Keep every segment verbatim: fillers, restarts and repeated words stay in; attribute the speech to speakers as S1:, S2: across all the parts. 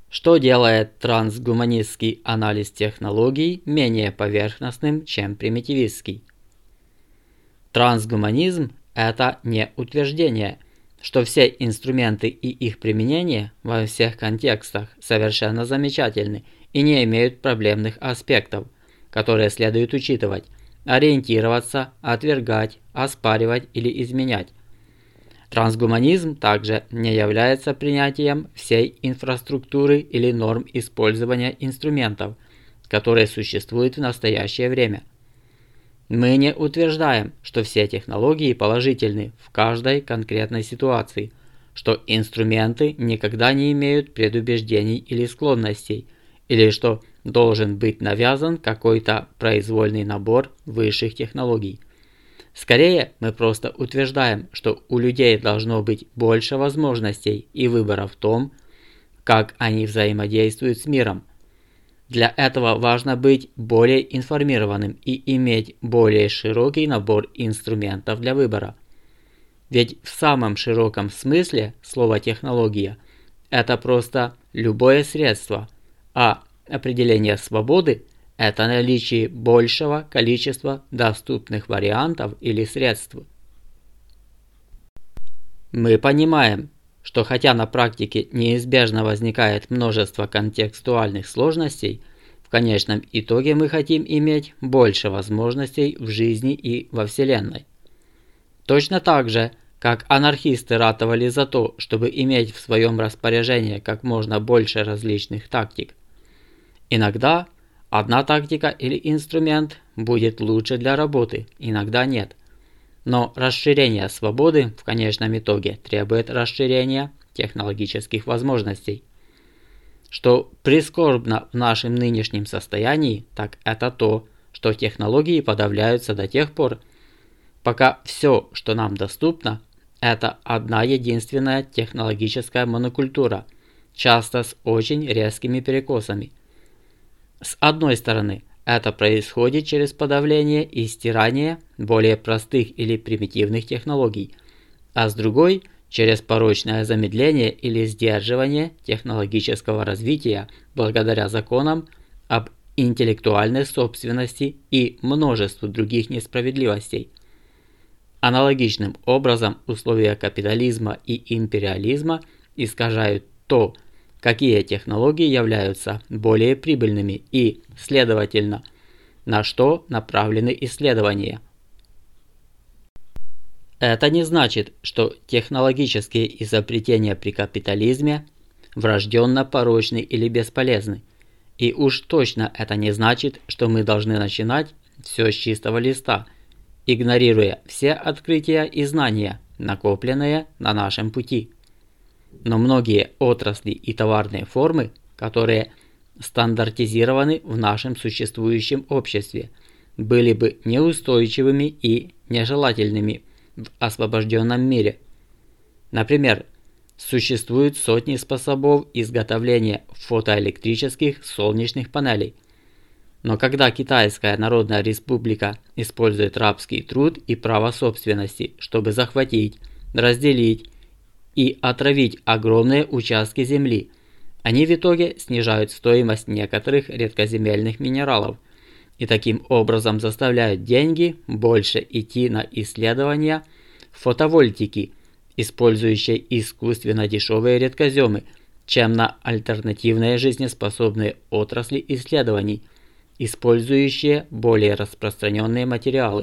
S1: что делает трансгуманистский анализ технологий менее поверхностным, чем примитивистский. Трансгуманизм – это не утверждение, что все инструменты и их применение во всех контекстах совершенно замечательны и не имеют проблемных аспектов, которые следует учитывать, ориентироваться, отвергать, оспаривать или изменять. Трансгуманизм также не является принятием всей инфраструктуры или норм использования инструментов, которые существуют в настоящее время. Мы не утверждаем, что все технологии положительны в каждой конкретной ситуации, что инструменты никогда не имеют предубеждений или склонностей, или что должен быть навязан какой-то произвольный набор высших технологий. Скорее, мы просто утверждаем, что у людей должно быть больше возможностей и выбора в том, как они взаимодействуют с миром. Для этого важно быть более информированным и иметь более широкий набор инструментов для выбора. Ведь в самом широком смысле слово «технология» – это просто любое средство, а определение свободы – это наличие большего количества доступных вариантов или средств. Мы понимаем, что хотя на практике неизбежно возникает множество контекстуальных сложностей, в конечном итоге мы хотим иметь больше возможностей в жизни и во Вселенной. Точно так же, как анархисты ратовали за то, чтобы иметь в своем распоряжении как можно больше различных тактик. Иногда одна тактика или инструмент будет лучше для работы, иногда нет. Но расширение свободы в конечном итоге требует расширения технологических возможностей. Что прискорбно в нашем нынешнем состоянии, так это то, что технологии подавляются до тех пор, пока все, что нам доступно, это одна единственная технологическая монокультура, часто с очень резкими перекосами. С одной стороны, это происходит через подавление и стирание более простых или примитивных технологий, а с другой – через порочное замедление или сдерживание технологического развития благодаря законам об интеллектуальной собственности и множеству других несправедливостей. Аналогичным образом условия капитализма и империализма искажают то, какие технологии являются более прибыльными и, следовательно, на что направлены исследования. Это не значит, что технологические изобретения при капитализме врожденно порочны или бесполезны. И уж точно это не значит, что мы должны начинать все с чистого листа, игнорируя все открытия и знания, накопленные на нашем пути. Но многие отрасли и товарные формы, которые стандартизированы в нашем существующем обществе, были бы неустойчивыми и нежелательными в освобожденном мире. Например, существуют сотни способов изготовления фотоэлектрических солнечных панелей. Но когда Китайская Народная Республика использует рабский труд и право собственности, чтобы захватить, разделить и отравить огромные участки земли, они в итоге снижают стоимость некоторых редкоземельных минералов и таким образом заставляют деньги больше идти на исследования фотовольтики, использующие искусственно дешевые редкоземы, чем на альтернативные жизнеспособные отрасли исследований, использующие более распространенные материалы.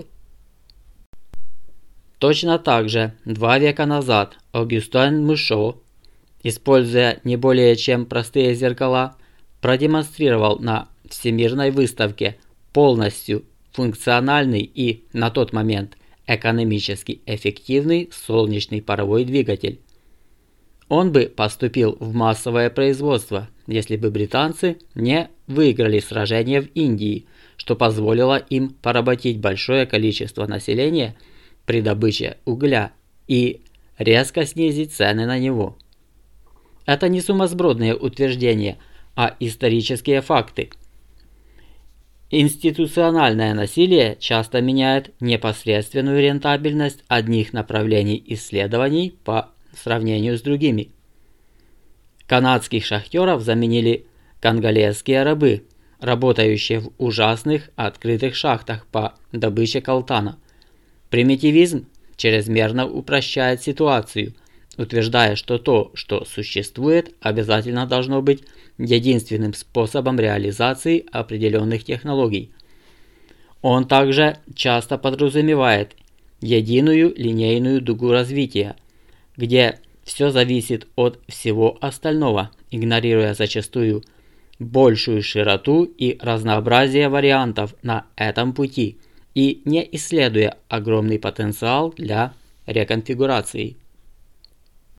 S1: Точно так же два века назад Огюстен Мышо, используя не более чем простые зеркала, продемонстрировал на Всемирной выставке полностью функциональный и, на тот момент, экономически эффективный солнечный паровой двигатель. Он бы поступил в массовое производство, если бы британцы не выиграли сражение в Индии, что позволило им поработить большое количество населения при добыче угля и резко снизить цены на него. Это не сумасбродные утверждения, а исторические факты. Институциональное насилие часто меняет непосредственную рентабельность одних направлений исследований по сравнению с другими. Канадских шахтеров заменили конголезские рабы, работающие в ужасных открытых шахтах по добыче колтана. Примитивизм чрезмерно упрощает ситуацию, утверждая, что то, что существует, обязательно должно быть единственным способом реализации определенных технологий. Он также часто подразумевает единую линейную дугу развития, где все зависит от всего остального, игнорируя зачастую большую широту и разнообразие вариантов на этом пути и не исследуя огромный потенциал для реконфигурации.